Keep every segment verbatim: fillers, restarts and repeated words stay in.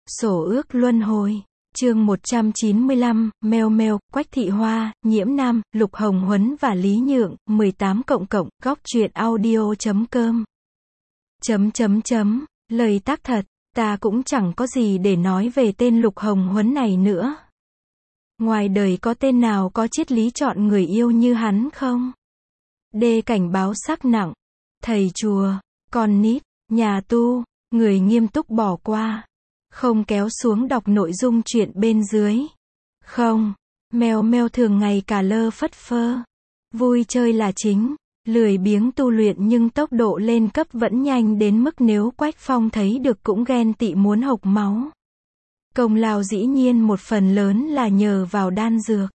Sổ ước luân hồi. Chương một trăm chín mươi lăm, Meo Meo, Quách Thị Hoa, Nhiễm Nam, Lục Hồng Huấn và Lý Nhượng, mười tám cộng cộng, góc truyện audio chấm com. Chấm chấm chấm, lời tác thật, ta cũng chẳng có gì để nói về tên Lục Hồng Huấn này nữa. Ngoài đời có tên nào có triết lý chọn người yêu như hắn không? Đê cảnh báo sắc nặng. Thầy chùa, con nít, nhà tu, người nghiêm túc bỏ qua. Không kéo xuống đọc nội dung chuyện bên dưới. Không, Meo Meo thường ngày cả lơ phất phơ. Vui chơi là chính, lười biếng tu luyện nhưng tốc độ lên cấp vẫn nhanh đến mức nếu Quách Phong thấy được cũng ghen tị muốn hộc máu. Công lao dĩ nhiên một phần lớn là nhờ vào đan dược.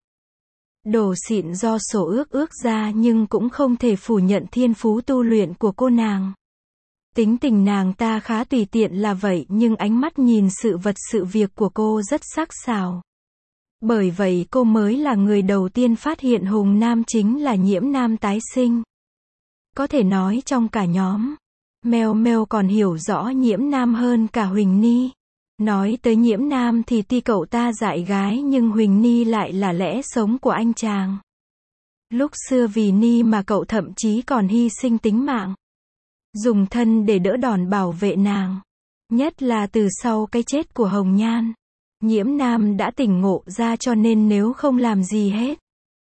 Đồ xịn do sổ ước ước ra nhưng cũng không thể phủ nhận thiên phú tu luyện của cô nàng. Tính tình nàng ta khá tùy tiện là vậy nhưng ánh mắt nhìn sự vật sự việc của cô rất sắc sảo. Bởi vậy cô mới là người đầu tiên phát hiện Hùng Nam chính là Nhiễm Nam tái sinh. Có thể nói trong cả nhóm, Meo Meo còn hiểu rõ Nhiễm Nam hơn cả Huỳnh Ni. Nói tới Nhiễm Nam thì tuy cậu ta dại gái nhưng Huỳnh Ni lại là lẽ sống của anh chàng. Lúc xưa vì Ni mà cậu thậm chí còn hy sinh tính mạng. Dùng thân để đỡ đòn bảo vệ nàng. Nhất là từ sau cái chết của Hồng Nhan. Nhiễm Nam đã tỉnh ngộ ra cho nên nếu không làm gì hết.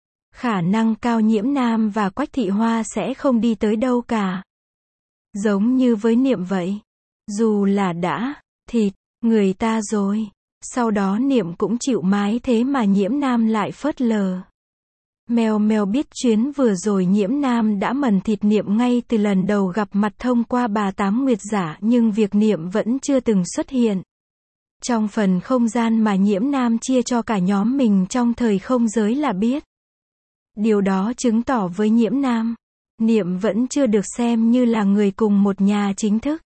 Khả năng cao Nhiễm Nam và Quách Thị Hoa sẽ không đi tới đâu cả. Giống như với Niệm vậy. Dù là đã, thịt, người ta rồi. Sau đó Niệm cũng chịu mái thế mà Nhiễm Nam lại phớt lờ. Meo Meo biết chuyến vừa rồi Nhiễm Nam đã mần thịt Niệm ngay từ lần đầu gặp mặt thông qua bà Tám Nguyệt giả nhưng việc Niệm vẫn chưa từng xuất hiện. Trong phần không gian mà Nhiễm Nam chia cho cả nhóm mình trong thời không giới là biết. Điều đó chứng tỏ với Nhiễm Nam, Niệm vẫn chưa được xem như là người cùng một nhà chính thức.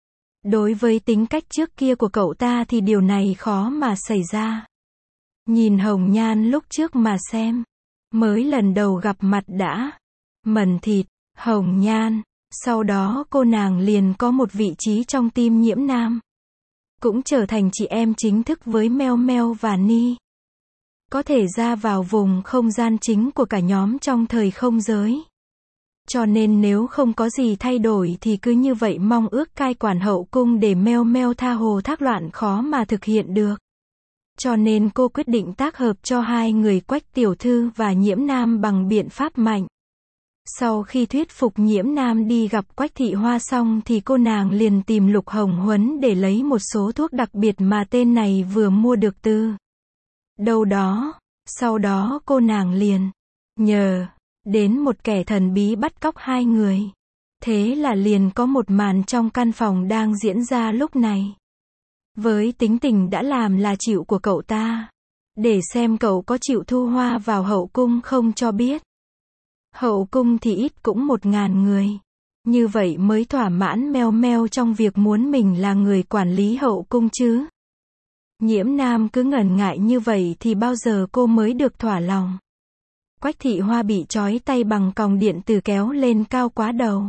Đối với tính cách trước kia của cậu ta thì điều này khó mà xảy ra. Nhìn Hồng Nhan lúc trước mà xem. Mới lần đầu gặp mặt đã mần thịt, Hồng Nhan, sau đó cô nàng liền có một vị trí trong tim Nhiễm Nam. Cũng trở thành chị em chính thức với Meo Meo và Ni. Có thể ra vào vùng không gian chính của cả nhóm trong thời không giới. Cho nên nếu không có gì thay đổi thì cứ như vậy mong ước cai quản hậu cung để Meo Meo tha hồ thác loạn khó mà thực hiện được. Cho nên cô quyết định tác hợp cho hai người Quách tiểu thư và Nhiễm Nam bằng biện pháp mạnh. Sau khi thuyết phục Nhiễm Nam đi gặp Quách Thị Hoa xong thì cô nàng liền tìm Lục Hồng Huấn để lấy một số thuốc đặc biệt mà tên này vừa mua được từ đâu đó. Sau đó cô nàng liền nhờ đến một kẻ thần bí bắt cóc hai người. Thế là liền có một màn trong căn phòng đang diễn ra lúc này. Với tính tình đã làm là chịu của cậu ta. Để xem cậu có chịu thu Hoa vào hậu cung không cho biết. Hậu cung thì ít cũng một ngàn người. Như vậy mới thỏa mãn Meo Meo trong việc muốn mình là người quản lý hậu cung chứ. Nhiễm Nam cứ ngần ngại như vậy thì bao giờ cô mới được thỏa lòng. Quách Thị Hoa bị trói tay bằng còng điện tử kéo lên cao quá đầu.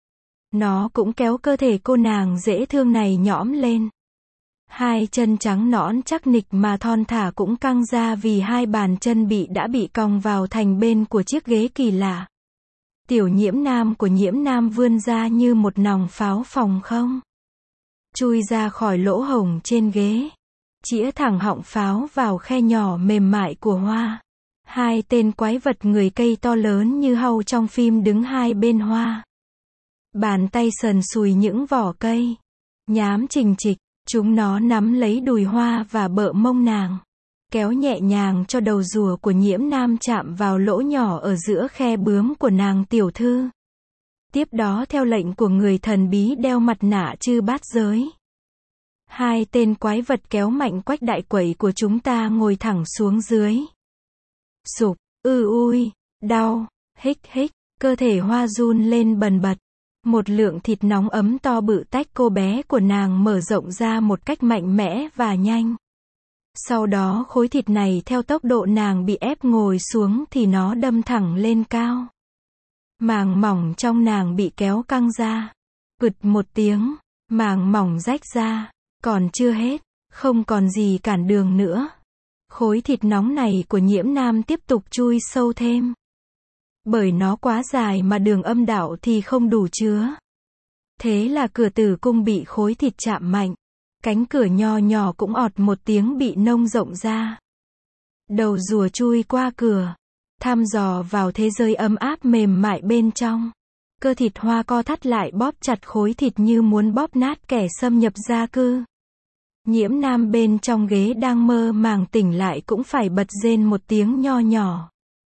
Nó cũng kéo cơ thể cô nàng dễ thương này nhõm lên. Hai chân trắng nõn chắc nịch mà thon thả cũng căng ra vì hai bàn chân bị đã bị còng vào thành bên của chiếc ghế kỳ lạ. Tiểu Nhiễm Nam của Nhiễm Nam vươn ra như một nòng pháo phòng không. Chui ra khỏi lỗ hổng trên ghế. Chĩa thẳng họng pháo vào khe nhỏ mềm mại của Hoa. Hai tên quái vật người cây to lớn như hâu trong phim đứng hai bên Hoa. Bàn tay sần sùi những vỏ cây. Nhám trình trịch. Chúng nó nắm lấy đùi Hoa và bợ mông nàng. Kéo nhẹ nhàng cho đầu rùa của Nhiễm Nam chạm vào lỗ nhỏ ở giữa khe bướm của nàng tiểu thư. Tiếp đó theo lệnh của người thần bí đeo mặt nạ chư bát giới. Hai tên quái vật kéo mạnh Quách đại quẩy của chúng ta ngồi thẳng xuống dưới. Sụp, ư ui, đau, hích hích, cơ thể Hoa run lên bần bật. Một lượng thịt nóng ấm to bự tách cô bé của nàng mở rộng ra một cách mạnh mẽ và nhanh. Sau đó khối thịt này theo tốc độ nàng bị ép ngồi xuống thì nó đâm thẳng lên cao. Màng mỏng trong nàng bị kéo căng ra. Bụt một tiếng, màng mỏng rách ra. Còn chưa hết, Không còn gì cản đường nữa. Khối thịt nóng này của Nhiễm Nam tiếp tục chui sâu thêm. Bởi nó quá dài mà đường âm đạo thì không đủ chứa. Thế là cửa tử cung bị khối thịt chạm mạnh. Cánh cửa nho nhỏ cũng ọt một tiếng bị nông rộng ra. Đầu rùa chui qua cửa. Thăm dò vào thế giới ấm áp mềm mại bên trong. Cơ thịt Hoa co thắt lại bóp chặt khối thịt như muốn bóp nát kẻ xâm nhập gia cư. Nhiễm Nam bên trong ghế đang mơ màng tỉnh lại cũng phải bật rên một tiếng nho nhỏ.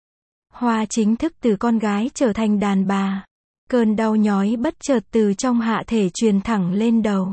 Hoa chính thức từ con gái trở thành đàn bà. Cơn đau nhói bất chợt từ trong hạ thể truyền thẳng lên đầu.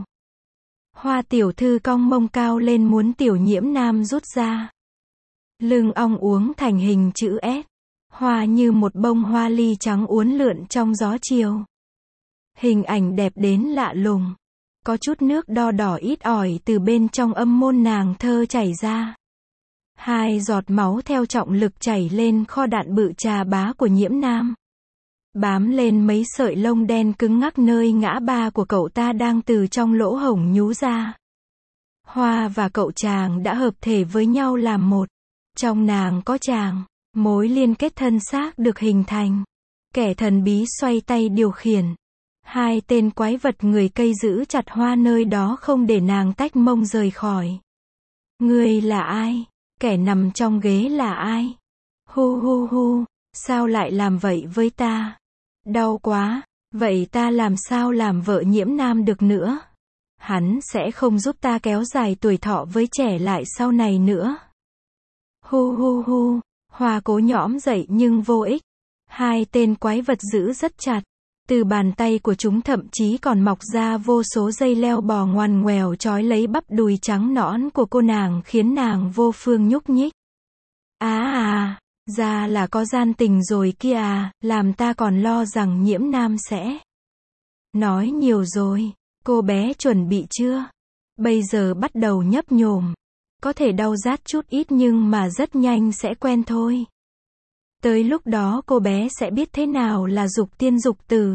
Hoa tiểu thư cong mông cao lên muốn tiểu Nhiễm Nam rút ra. Lưng ong uống thành hình chữ S. Hoa như một bông hoa ly trắng uốn lượn trong gió chiều. Hình ảnh đẹp đến lạ lùng. Có chút nước đo đỏ ít ỏi từ bên trong âm môn nàng thơ chảy ra. Hai giọt máu theo trọng lực chảy lên kho đạn bự trà bá của Nhiễm Nam. Bám lên mấy sợi lông đen cứng ngắc nơi ngã ba của cậu ta đang từ trong lỗ hổng nhú ra. Hoa và cậu chàng đã hợp thể với nhau làm một. Trong nàng có chàng. Mối liên kết thân xác được hình thành. Kẻ thần bí xoay tay điều khiển. Hai tên quái vật người cây giữ chặt Hoa nơi đó không để nàng tách mông rời khỏi. Ngươi là ai? Kẻ nằm trong ghế là ai? Hu hu hu, sao lại làm vậy với ta? Đau quá, vậy ta làm sao làm vợ Nhiễm Nam được nữa? Hắn sẽ không giúp ta kéo dài tuổi thọ với trẻ lại sau này nữa. Hu hu hu, Hoa cố nhõm dậy nhưng vô ích. Hai tên quái vật giữ rất chặt. Từ bàn tay của chúng thậm chí còn mọc ra vô số dây leo bò ngoằn ngoèo trói lấy bắp đùi trắng nõn của cô nàng khiến nàng vô phương nhúc nhích. Á à, ra là có gian tình rồi kia à, làm ta còn lo rằng Nhiễm Nam sẽ. Nói nhiều rồi, cô bé chuẩn bị chưa? Bây giờ bắt đầu nhấp nhổm. Có thể đau rát chút ít nhưng mà rất nhanh sẽ quen thôi. Tới lúc đó cô bé sẽ biết thế nào là dục tiên dục tử.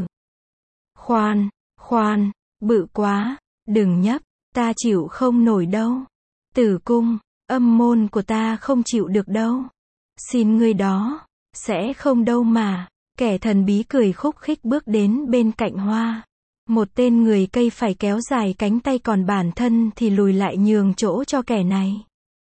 Khoan, khoan, bự quá, đừng nhấp, ta chịu không nổi đâu. Tử cung, âm môn của ta không chịu được đâu. Xin ngươi đó, sẽ không đâu mà. Kẻ thần bí cười khúc khích bước đến bên cạnh Hoa. Một tên người cây phải kéo dài cánh tay còn bản thân thì lùi lại nhường chỗ cho kẻ này.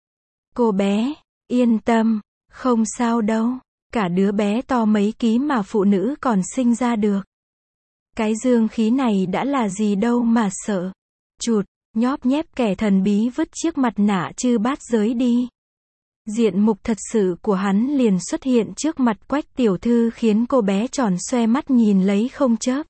Cô bé, yên tâm, không sao đâu. Cả đứa bé to mấy ký mà phụ nữ còn sinh ra được. Cái dương khí này đã là gì đâu mà sợ. Chụt, nhóp nhép kẻ thần bí vứt chiếc mặt nạ chư bát giới đi. Diện mục thật sự của hắn liền xuất hiện trước mặt Quách tiểu thư khiến cô bé tròn xoe mắt nhìn lấy không chớp.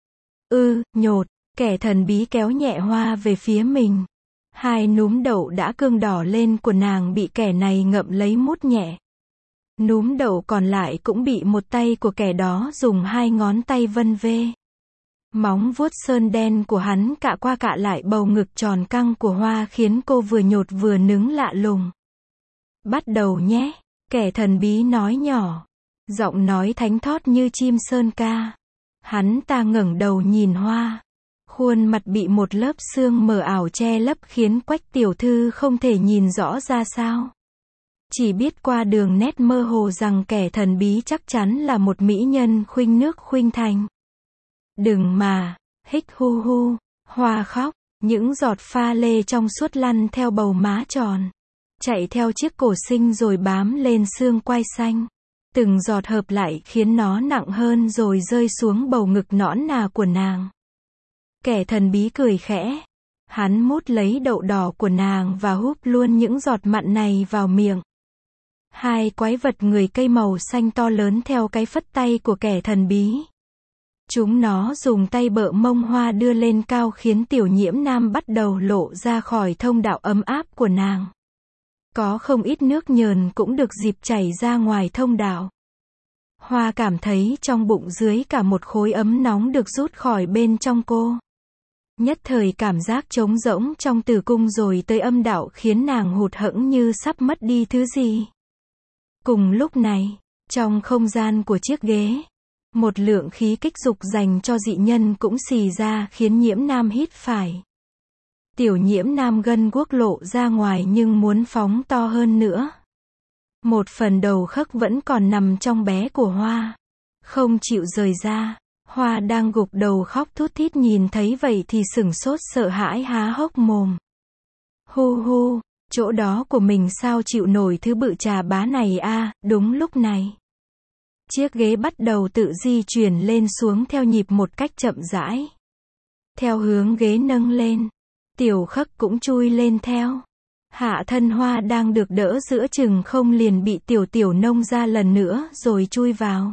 Ư, nhột, kẻ thần bí kéo nhẹ Hoa về phía mình. Hai núm đậu đã cương đỏ lên của nàng bị kẻ này ngậm lấy mút nhẹ. Núm đậu còn lại cũng bị một tay của kẻ đó dùng hai ngón tay vân vê. Móng vuốt sơn đen của hắn cạ qua cạ lại bầu ngực tròn căng của Hoa khiến cô vừa nhột vừa nứng lạ lùng. Bắt đầu nhé, kẻ thần bí nói nhỏ. Giọng nói thánh thót như chim sơn ca. Hắn ta ngẩng đầu nhìn Hoa. Khuôn mặt bị một lớp sương mờ ảo che lấp khiến Quách tiểu thư không thể nhìn rõ ra sao. Chỉ biết qua đường nét mơ hồ rằng kẻ thần bí chắc chắn là một mỹ nhân khuynh nước khuynh thành. Đừng mà, hích hu hu, Hoa khóc, những giọt pha lê trong suốt lăn theo bầu má tròn. Chạy theo chiếc cổ xinh rồi bám lên xương quai xanh. Từng giọt hợp lại khiến nó nặng hơn rồi rơi xuống bầu ngực nõn nà của nàng. Kẻ thần bí cười khẽ. Hắn mút lấy đậu đỏ của nàng và húp luôn những giọt mặn này vào miệng. Hai quái vật người cây màu xanh to lớn theo cái phất tay của kẻ thần bí. Chúng nó dùng tay bợ mông Hoa đưa lên cao khiến tiểu Nhiễm Nam bắt đầu lộ ra khỏi thông đạo ấm áp của nàng. Có không ít nước nhờn cũng được dịp chảy ra ngoài thông đạo. Hoa cảm thấy trong bụng dưới cả một khối ấm nóng được rút khỏi bên trong cô. Nhất thời cảm giác trống rỗng trong tử cung rồi tới âm đạo khiến nàng hụt hẫng như sắp mất đi thứ gì. Cùng lúc này, trong không gian của chiếc ghế, một lượng khí kích dục dành cho dị nhân cũng xì ra khiến Nhiễm Nam hít phải. Tiểu Nhiễm Nam gân guốc lộ ra ngoài nhưng muốn phóng to hơn nữa. Một phần đầu khấc vẫn còn nằm trong bé của Hoa, không chịu rời ra. Hoa đang gục đầu khóc thút thít nhìn thấy vậy thì sửng sốt sợ hãi há hốc mồm. Hu hu, chỗ đó của mình sao chịu nổi thứ bự chà bá này a. À, đúng lúc này, chiếc ghế bắt đầu tự di chuyển lên xuống theo nhịp một cách chậm rãi. Theo hướng ghế nâng lên, tiểu khấc cũng chui lên theo. Hạ thân Hoa đang được đỡ giữa chừng không liền bị tiểu tiểu nông ra lần nữa rồi chui vào.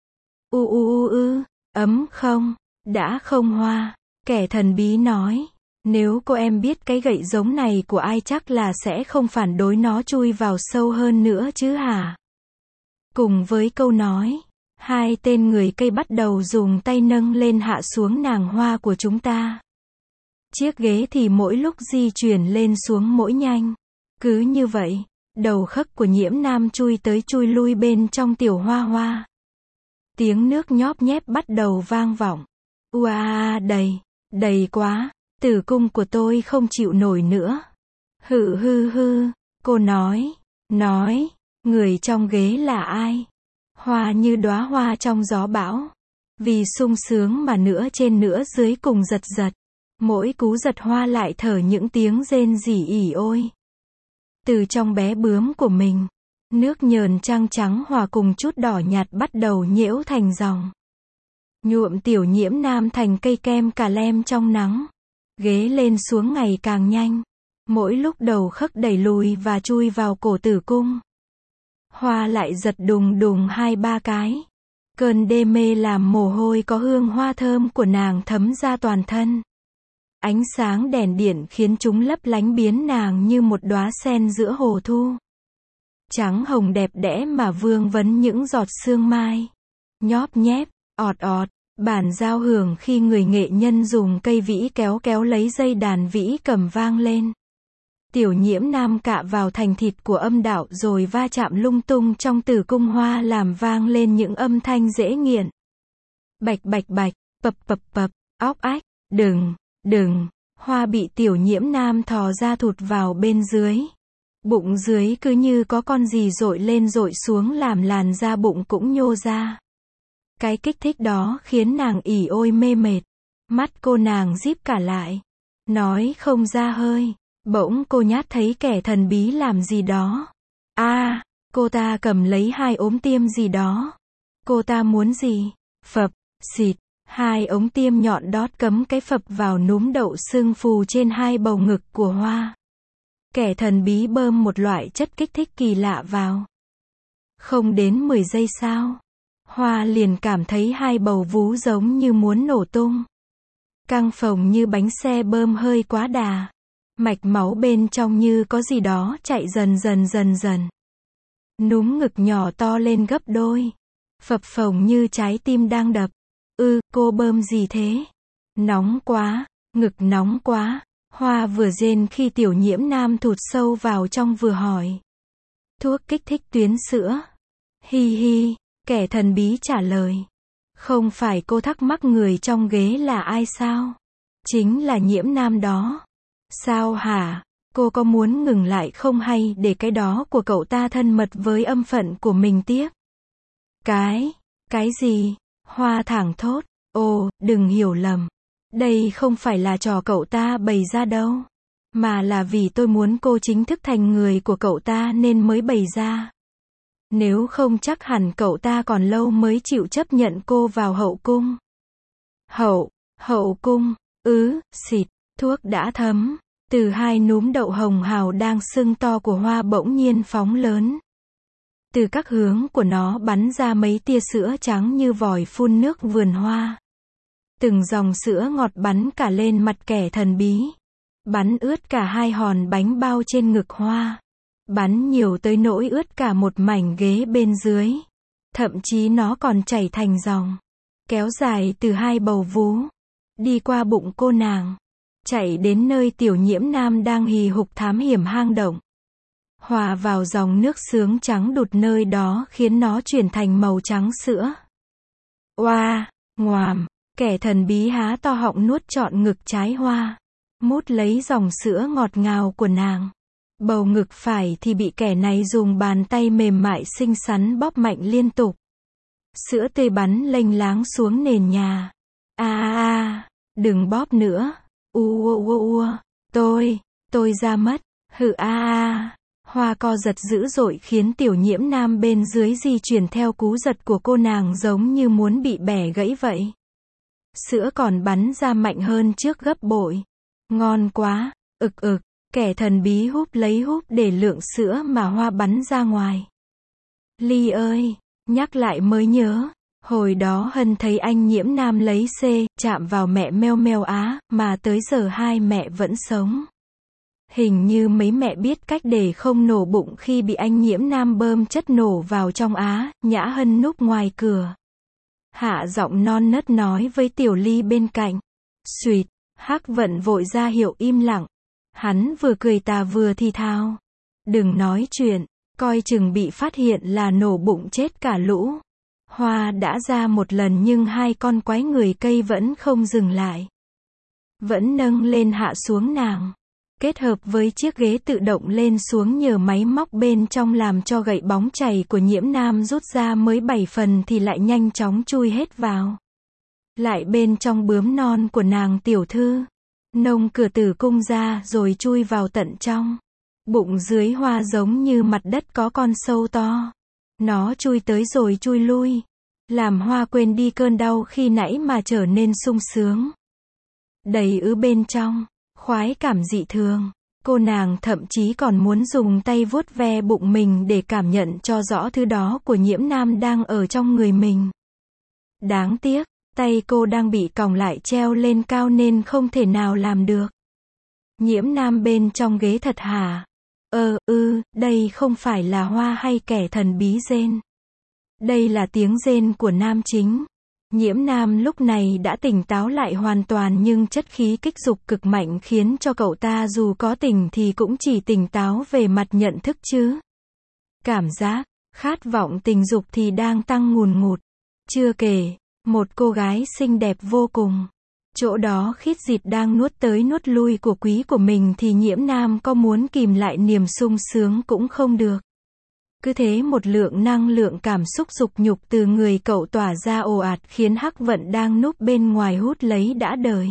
U u u ư, ấm không? Đã không Hoa? Kẻ thần bí nói. Nếu cô em biết cái gậy giống này của ai chắc là sẽ không phản đối nó chui vào sâu hơn nữa chứ hả? Cùng với câu nói, hai tên người cây bắt đầu dùng tay nâng lên hạ xuống nàng Hoa của chúng ta. Chiếc ghế thì mỗi lúc di chuyển lên xuống mỗi nhanh. Cứ như vậy, đầu khấc của Nhiễm Nam chui tới chui lui bên trong tiểu Hoa Hoa. Tiếng nước nhóp nhép bắt đầu vang vọng. Uà, đầy, đầy quá, tử cung của tôi không chịu nổi nữa. Hự hư hư, cô nói, nói, người trong ghế là ai? Hoa như đóa hoa trong gió bão. Vì sung sướng mà nửa trên nửa dưới cùng giật giật. Mỗi cú giật Hoa lại thở những tiếng rên rỉ ỉ ôi. Từ trong bé bướm của mình, nước nhờn trăng trắng hòa cùng chút đỏ nhạt bắt đầu nhễu thành dòng. Nhuộm tiểu Nhiễm Nam thành cây kem cà lem trong nắng. Ghế lên xuống ngày càng nhanh. Mỗi lúc đầu khấc đẩy lùi và chui vào cổ tử cung. Hoa lại giật đùng đùng hai ba cái. Cơn đê mê làm mồ hôi có hương hoa thơm của nàng thấm ra toàn thân. Ánh sáng đèn điện khiến chúng lấp lánh biến nàng như một đóa sen giữa hồ thu. Trắng hồng đẹp đẽ mà vương vấn những giọt sương mai. Nhóp nhép, ọt ọt, bản giao hưởng khi người nghệ nhân dùng cây vĩ kéo kéo lấy dây đàn vĩ cầm vang lên. Tiểu Nhiễm Nam cạ vào thành thịt của âm đạo rồi va chạm lung tung trong tử cung Hoa làm vang lên những âm thanh dễ nghiện. Bạch bạch bạch, pập pập pập, óc ách, đừng, đừng, Hoa bị Tiểu Nhiễm Nam thò ra thụt vào bên dưới. Bụng dưới cứ như có con gì dội lên dội xuống làm làn da bụng cũng nhô ra. Cái kích thích đó khiến nàng ỉ ôi mê mệt. Mắt cô nàng díp cả lại. Nói không ra hơi. Bỗng cô nhát thấy kẻ thần bí làm gì đó. a à, cô ta cầm lấy hai ống tiêm gì đó. Cô ta muốn gì? Phập, xịt. Hai ống tiêm nhọn đót cấm cái phập vào núm đậu sưng phù trên hai bầu ngực của Hoa. Kẻ thần bí bơm một loại chất kích thích kỳ lạ vào. Không đến mười giây sau, Hoa liền cảm thấy hai bầu vú giống như muốn nổ tung. Căng phồng như bánh xe bơm hơi quá đà. Mạch máu bên trong như có gì đó chạy dần dần dần dần. Núm ngực nhỏ to lên gấp đôi. Phập phồng như trái tim đang đập. Ư, ừ, cô bơm gì thế? Nóng quá, ngực nóng quá. Hoa vừa rên khi Tiểu Nhiễm Nam thụt sâu vào trong vừa hỏi. Thuốc kích thích tuyến sữa. Hi hi, kẻ thần bí trả lời. Không phải cô thắc mắc người trong ghế là ai sao? Chính là Nhiễm Nam đó. Sao hả? Cô có muốn ngừng lại không hay để cái đó của cậu ta thân mật với âm phận của mình tiếp? Cái, cái gì? Hoa thảng thốt. Ồ, đừng hiểu lầm. Đây không phải là trò cậu ta bày ra đâu. Mà là vì tôi muốn cô chính thức thành người của cậu ta nên mới bày ra. Nếu không chắc hẳn cậu ta còn lâu mới chịu chấp nhận cô vào hậu cung. Hậu, hậu cung, ứ, xịt, thuốc đã thấm. Từ hai núm đậu hồng hào đang sưng to của Hoa bỗng nhiên phóng lớn. Từ các hướng của nó bắn ra mấy tia sữa trắng như vòi phun nước vườn hoa. Từng dòng sữa ngọt bắn cả lên mặt kẻ thần bí. Bắn ướt cả hai hòn bánh bao trên ngực Hoa. Bắn nhiều tới nỗi ướt cả một mảnh ghế bên dưới. Thậm chí nó còn chảy thành dòng. Kéo dài từ hai bầu vú. Đi qua bụng cô nàng. Chạy đến nơi Tiểu Nhiễm Nam đang hì hục thám hiểm hang động. Hòa vào dòng nước sướng trắng đục nơi đó khiến nó chuyển thành màu trắng sữa. Oa, ngoàm, kẻ thần bí há to họng nuốt trọn ngực trái Hoa. mút lấy dòng sữa ngọt ngào của nàng. Bầu ngực phải thì bị kẻ này dùng bàn tay mềm mại xinh xắn bóp mạnh liên tục. Sữa tươi bắn lênh láng xuống nền nhà. A a a, đừng bóp nữa. U u u u, tôi, tôi ra mất. Hự a a. Hoa co giật dữ dội khiến tiểu Nhiễm Nam bên dưới di chuyển theo cú giật của cô nàng giống như muốn bị bẻ gãy vậy. Sữa còn bắn ra mạnh hơn trước gấp bội. Ngon quá, ực ực, kẻ thần bí húp lấy húp để lượng sữa mà Hoa bắn ra ngoài. Ly ơi, nhắc lại mới nhớ, hồi đó Hân thấy anh Nhiễm Nam lấy C, chạm vào mẹ Meo Meo Á, mà tới giờ hai mẹ vẫn sống. Hình như mấy mẹ biết cách để không nổ bụng khi bị anh Nhiễm Nam bơm chất nổ vào trong Á. Nhã Hân núp ngoài cửa, hạ giọng non nớt nói với Tiểu Ly bên cạnh. Xuyệt, Hắc Vận vội ra hiệu im lặng. Hắn vừa cười tà vừa thì thào. Đừng nói chuyện, coi chừng bị phát hiện là nổ bụng chết cả lũ. Hoa đã ra một lần nhưng hai con quái người cây vẫn không dừng lại. Vẫn nâng lên hạ xuống nàng. Kết hợp với chiếc ghế tự động lên xuống nhờ máy móc bên trong làm cho gậy bóng chày của Nhiễm Nam rút ra mới bảy phần thì lại nhanh chóng chui hết vào. Lại bên trong bướm non của nàng tiểu thư. Nông cửa tử cung ra rồi chui vào tận trong. Bụng dưới Hoa giống như mặt đất có con sâu to. Nó chui tới rồi chui lui. Làm Hoa quên đi cơn đau khi nãy mà trở nên sung sướng. Đầy ứ bên trong. Khoái cảm dị thường. Cô nàng thậm chí còn muốn dùng tay vuốt ve bụng mình để cảm nhận cho rõ thứ đó của Nhiễm Nam đang ở trong người mình. Đáng tiếc, tay cô đang bị còng lại treo lên cao nên không thể nào làm được. Nhiễm Nam bên trong ghế thật hả? Ờ, ư, đây không phải là Hoa hay kẻ thần bí rên. Đây là tiếng rên của nam chính. Nhiễm Nam lúc này đã tỉnh táo lại hoàn toàn nhưng chất khí kích dục cực mạnh khiến cho cậu ta dù có tỉnh thì cũng chỉ tỉnh táo về mặt nhận thức chứ. Cảm giác, khát vọng tình dục thì đang tăng ngùn ngụt. Chưa kể, một cô gái xinh đẹp vô cùng. Chỗ đó khít dịt đang nuốt tới nuốt lui của quý của mình thì Nhiễm Nam có muốn kìm lại niềm sung sướng cũng không được. Cứ thế một lượng năng lượng cảm xúc dục nhục từ người cậu tỏa ra ồ ạt khiến Hắc Vận đang núp bên ngoài hút lấy đã đời.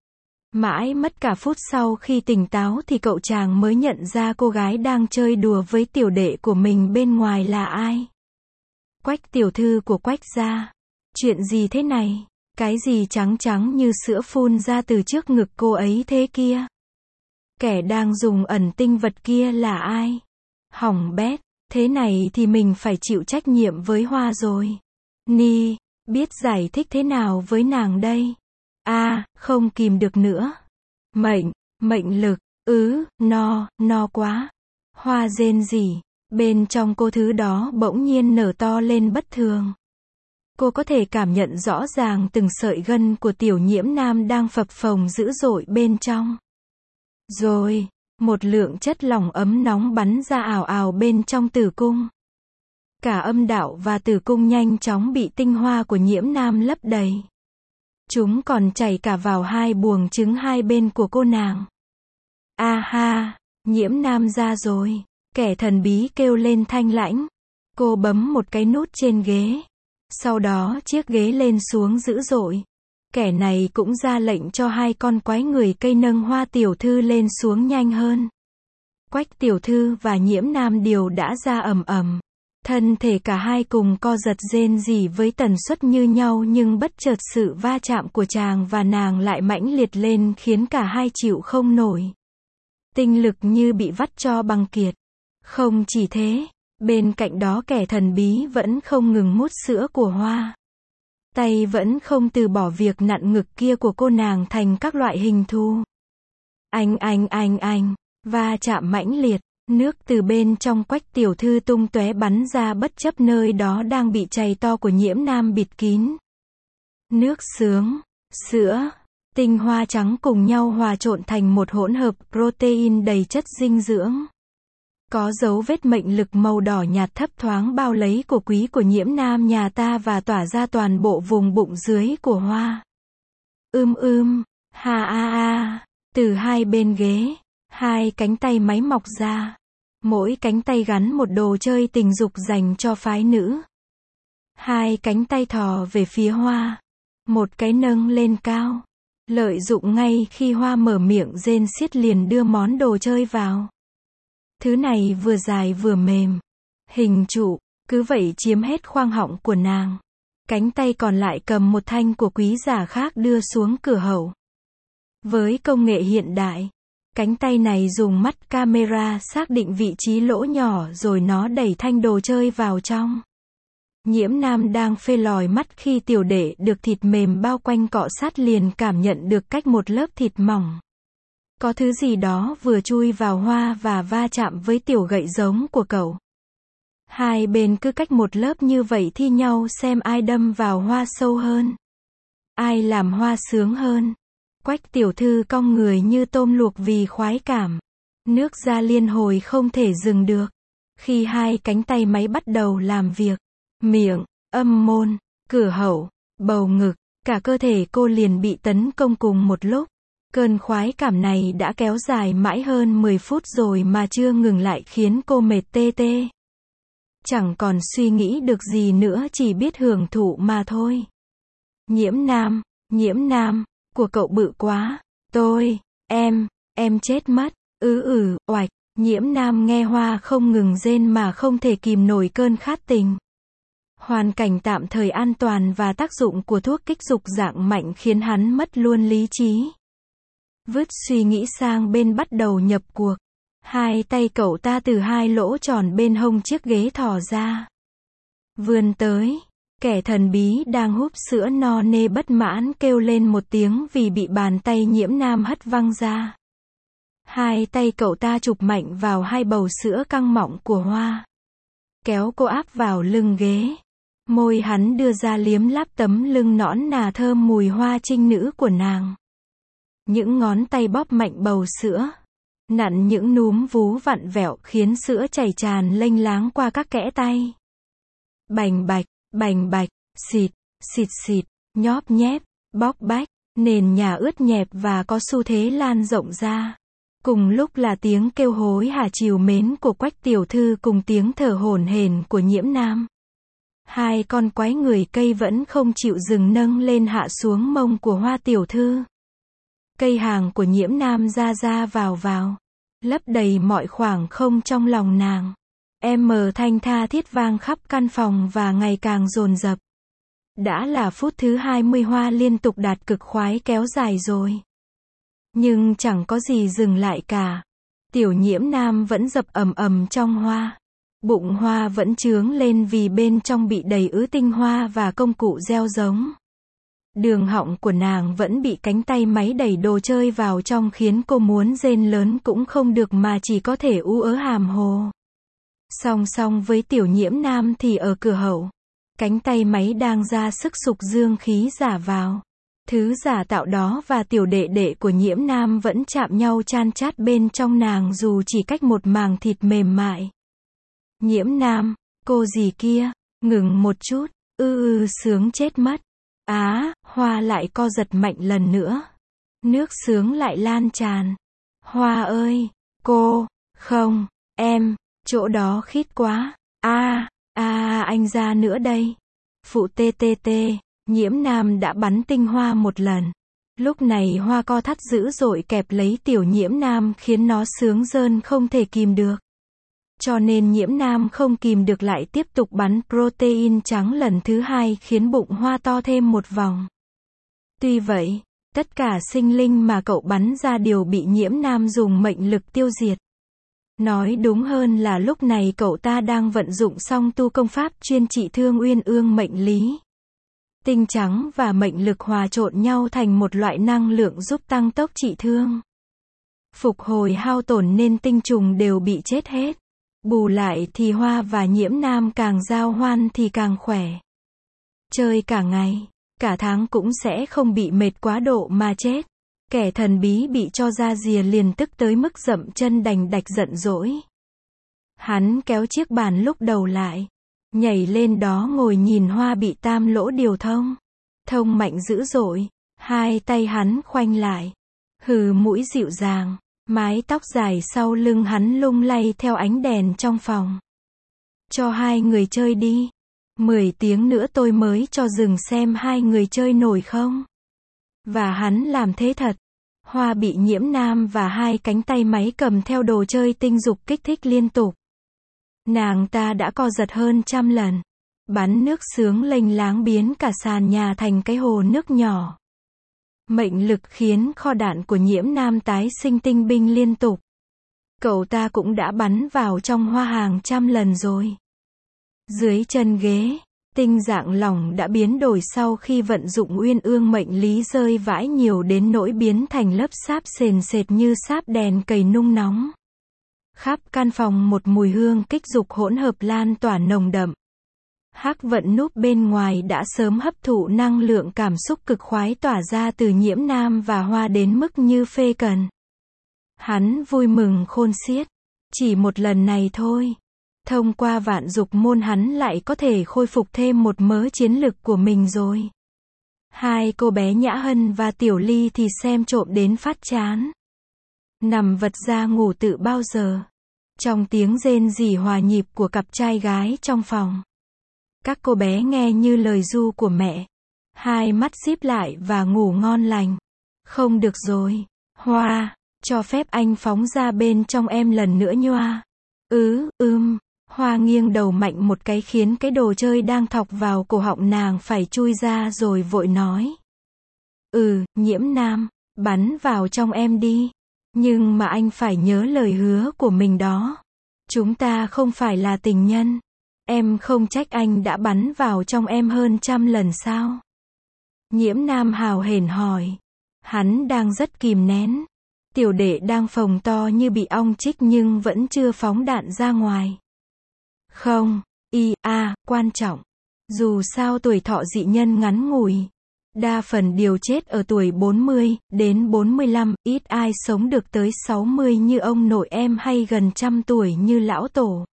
Mãi mất cả phút sau khi tỉnh táo thì cậu chàng mới nhận ra cô gái đang chơi đùa với tiểu đệ của mình bên ngoài là ai. Quách tiểu thư của Quách gia. Chuyện gì thế này? Cái gì trắng trắng như sữa phun ra từ trước ngực cô ấy thế kia? Kẻ đang dùng ẩn tinh vật kia là ai? Hỏng bét. Thế này thì mình phải chịu trách nhiệm với Hoa rồi. Ni, biết giải thích thế nào với nàng đây? A, à, không kìm được nữa. Mệnh, mệnh lực, ứ, no, no quá. Hoa rên rỉ, bên trong cô thứ đó bỗng nhiên nở to lên bất thường. Cô có thể cảm nhận rõ ràng từng sợi gân của tiểu Nhiễm Nam đang phập phồng dữ dội bên trong. Rồi, một lượng chất lỏng ấm nóng bắn ra ào ào bên trong tử cung. Cả âm đạo và tử cung nhanh chóng bị tinh hoa của Nhiễm Nam lấp đầy. Chúng còn chảy cả vào hai buồng trứng hai bên của cô nàng. A ha, Nhiễm Nam ra rồi. Kẻ thần bí kêu lên thanh lãnh. Cô bấm một cái nút trên ghế. Sau đó chiếc ghế lên xuống dữ dội. Kẻ này cũng ra lệnh cho hai con quái người cây nâng Hoa tiểu thư lên xuống nhanh hơn. Quách tiểu thư và Nhiễm Nam đều đã ra ầm ầm. Thân thể cả hai cùng co giật rên rỉ với tần suất như nhau nhưng bất chợt sự va chạm của chàng và nàng lại mãnh liệt lên khiến cả hai chịu không nổi. Tinh lực như bị vắt cho bằng kiệt. Không chỉ thế, bên cạnh đó kẻ thần bí vẫn không ngừng mút sữa của Hoa. Tay vẫn không từ bỏ việc nặn ngực kia của cô nàng thành các loại hình thù. Anh anh anh anh, va chạm mãnh liệt, nước từ bên trong Quách tiểu thư tung tóe bắn ra bất chấp nơi đó đang bị chày to của Nhiễm Nam bịt kín. Nước sướng, sữa, tinh hoa trắng cùng nhau hòa trộn thành một hỗn hợp protein đầy chất dinh dưỡng. Có dấu vết mệnh lực màu đỏ nhạt thấp thoáng bao lấy của quý của Nhiễm Nam nhà ta và tỏa ra toàn bộ vùng bụng dưới của Hoa. Ưm ưm, ha a a, Từ hai bên ghế, hai cánh tay máy mọc ra. Mỗi cánh tay gắn một đồ chơi tình dục dành cho phái nữ. Hai cánh tay thò về phía Hoa. Một cái nâng lên cao. Lợi dụng ngay khi Hoa mở miệng rên xiết liền đưa món đồ chơi vào. Thứ này vừa dài vừa mềm. Hình trụ, cứ vậy chiếm hết khoang họng của nàng. Cánh tay còn lại cầm một thanh của quý giả khác đưa xuống cửa hậu. Với công nghệ hiện đại, cánh tay này dùng mắt camera xác định vị trí lỗ nhỏ rồi nó đẩy thanh đồ chơi vào trong. Nhiễm Nam đang phê lòi mắt khi tiểu đệ được thịt mềm bao quanh cọ sát liền cảm nhận được cách một lớp thịt mỏng. Có thứ gì đó vừa chui vào Hoa và va chạm với tiểu gậy giống của cậu. Hai bên cứ cách một lớp như vậy thi nhau xem ai đâm vào Hoa sâu hơn. Ai làm Hoa sướng hơn. Quách tiểu thư cong người như tôm luộc vì khoái cảm. Nước ra liên hồi không thể dừng được. Khi hai cánh tay máy bắt đầu làm việc. Miệng, âm môn, cửa hậu, bầu ngực, cả cơ thể cô liền bị tấn công cùng một lúc. Cơn khoái cảm này đã kéo dài mãi hơn mười phút rồi mà chưa ngừng lại khiến cô mệt tê tê. Chẳng còn suy nghĩ được gì nữa chỉ biết hưởng thụ mà thôi. Nhiễm Nam, Nhiễm Nam, của cậu bự quá. Tôi, em, em chết mất. Ừ ừ, oạch. Nhiễm Nam nghe Hoa không ngừng rên mà không thể kìm nổi cơn khát tình. Hoàn cảnh tạm thời an toàn và tác dụng của thuốc kích dục dạng mạnh khiến hắn mất luôn lý trí. Vứt suy nghĩ sang bên bắt đầu nhập cuộc. Hai tay cậu ta từ hai lỗ tròn bên hông chiếc ghế thò ra. Vươn tới. Kẻ thần bí đang húp sữa no nê bất mãn kêu lên một tiếng vì bị bàn tay Nhiễm Nam hất văng ra. Hai tay cậu ta chụp mạnh vào hai bầu sữa căng mọng của Hoa. Kéo cô áp vào lưng ghế. Môi hắn đưa ra liếm láp tấm lưng nõn nà thơm mùi hoa trinh nữ của nàng. Những ngón tay bóp mạnh bầu sữa. Nặn những núm vú vặn vẹo khiến sữa chảy tràn lênh láng qua các kẽ tay. Bành bạch, bành bạch, xịt, xịt xịt, nhóp nhép, bóc bách, nền nhà ướt nhẹp và có xu thế lan rộng ra. Cùng lúc là tiếng kêu hối hả trìu mến của Quách tiểu thư cùng tiếng thở hổn hển của Nhiễm Nam. Hai con quái người cây vẫn không chịu dừng nâng lên hạ xuống mông của Hoa tiểu thư. Cây hàng của Nhiễm Nam ra ra vào vào, lấp đầy mọi khoảng không trong lòng nàng. Em mờ thanh tha thiết vang khắp căn phòng và ngày càng dồn dập. Đã là phút thứ hai mươi Hoa liên tục đạt cực khoái kéo dài rồi. Nhưng chẳng có gì dừng lại cả. Tiểu Nhiễm Nam vẫn dập ầm ầm trong Hoa. Bụng Hoa vẫn trướng lên vì bên trong bị đầy ứ tinh hoa và công cụ gieo giống. Đường họng của nàng vẫn bị cánh tay máy đẩy đồ chơi vào trong khiến cô muốn rên lớn cũng không được mà chỉ có thể ú ớ hàm hồ. Song song với Tiểu Nhiễm Nam thì ở cửa hậu, cánh tay máy đang ra sức sục dương khí giả vào. Thứ giả tạo đó và tiểu đệ đệ của Nhiễm Nam vẫn chạm nhau chan chát bên trong nàng dù chỉ cách một màng thịt mềm mại. Nhiễm Nam, cô gì kia, ngừng một chút, ư ư sướng chết mất. Á, Hoa lại co giật mạnh lần nữa. Nước sướng lại lan tràn. Hoa ơi, cô, không, em, chỗ đó khít quá. A, a anh ra nữa đây. Phụ tê tê tê, Nhiễm Nam đã bắn tinh Hoa một lần. Lúc này Hoa co thắt dữ dội kẹp lấy tiểu Nhiễm Nam khiến nó sướng rơn không thể kìm được. Cho nên Nhiễm Nam không kìm được lại tiếp tục bắn protein trắng lần thứ hai khiến bụng Hoa to thêm một vòng. Tuy vậy, tất cả sinh linh mà cậu bắn ra đều bị Nhiễm Nam dùng mệnh lực tiêu diệt. Nói đúng hơn là lúc này cậu ta đang vận dụng song tu công pháp chuyên trị thương uyên ương mệnh lý. Tinh trắng và mệnh lực hòa trộn nhau thành một loại năng lượng giúp tăng tốc trị thương. Phục hồi hao tổn nên tinh trùng đều bị chết hết. Bù lại thì Hoa và Nhiễm Nam càng giao hoan thì càng khỏe. Chơi cả ngày, cả tháng cũng sẽ không bị mệt quá độ mà chết. Kẻ thần bí bị cho ra rìa liền tức tới mức dậm chân đành đạch giận dỗi. Hắn kéo chiếc bàn lúc đầu lại, nhảy lên đó ngồi nhìn Hoa bị tam lỗ điều thông. Thông mạnh dữ dội, hai tay hắn khoanh lại, Hừ mũi dịu dàng, mái tóc dài sau lưng hắn lung lay theo ánh đèn trong phòng. Cho hai người chơi đi. Mười tiếng nữa tôi mới cho dừng xem hai người chơi nổi không. Và hắn làm thế thật. Hoa bị Nhiễm Nam và hai cánh tay máy cầm theo đồ chơi tinh dục kích thích liên tục. Nàng ta đã co giật hơn trăm lần. Bắn nước sướng lênh láng biến cả sàn nhà thành cái hồ nước nhỏ. Mệnh lực khiến kho đạn của Nhiễm Nam tái sinh tinh binh liên tục. Cậu ta cũng đã bắn vào trong hoa hàng trăm lần rồi. Dưới chân ghế, tinh dạng lỏng đã biến đổi sau khi vận dụng uyên ương mệnh lý rơi vãi nhiều đến nỗi biến thành lớp sáp sền sệt như sáp đèn cầy nung nóng. Khắp căn phòng một mùi hương kích dục hỗn hợp lan tỏa nồng đậm. Hắc Vận núp bên ngoài đã sớm hấp thụ năng lượng cảm xúc cực khoái tỏa ra từ Nhiễm Nam và Hoa đến mức như phê cần. Hắn vui mừng khôn xiết. Chỉ một lần này thôi. Thông qua vạn dục môn hắn lại có thể khôi phục thêm một mớ chiến lực của mình rồi. Hai cô bé Nhã Hân và Tiểu Ly thì xem trộm đến phát chán. Nằm vật ra ngủ tự bao giờ. Trong tiếng rên rỉ hòa nhịp của cặp trai gái trong phòng. Các cô bé nghe như lời ru của mẹ. Hai mắt díp lại và ngủ ngon lành. Không được rồi. Hoa, cho phép anh phóng ra bên trong em lần nữa nhoa. Ừ, ưm. Hoa nghiêng đầu mạnh một cái khiến cái đồ chơi đang thọc vào cổ họng nàng phải chui ra rồi vội nói. Ừ, Nhiễm Nam, bắn vào trong em đi. Nhưng mà anh phải nhớ lời hứa của mình đó. Chúng ta không phải là tình nhân. Em không trách anh đã bắn vào trong em hơn trăm lần sao? Nhiễm Nam hào hển hỏi. Hắn đang rất kìm nén. Tiểu đệ đang phồng to như bị ong chích nhưng vẫn chưa phóng đạn ra ngoài. Không, y, a, quan trọng. Dù sao tuổi thọ dị nhân ngắn ngủi. Đa phần đều chết ở tuổi bốn mươi đến bốn mươi lăm, ít ai sống được tới sáu mươi như ông nội em hay gần trăm tuổi như lão tổ.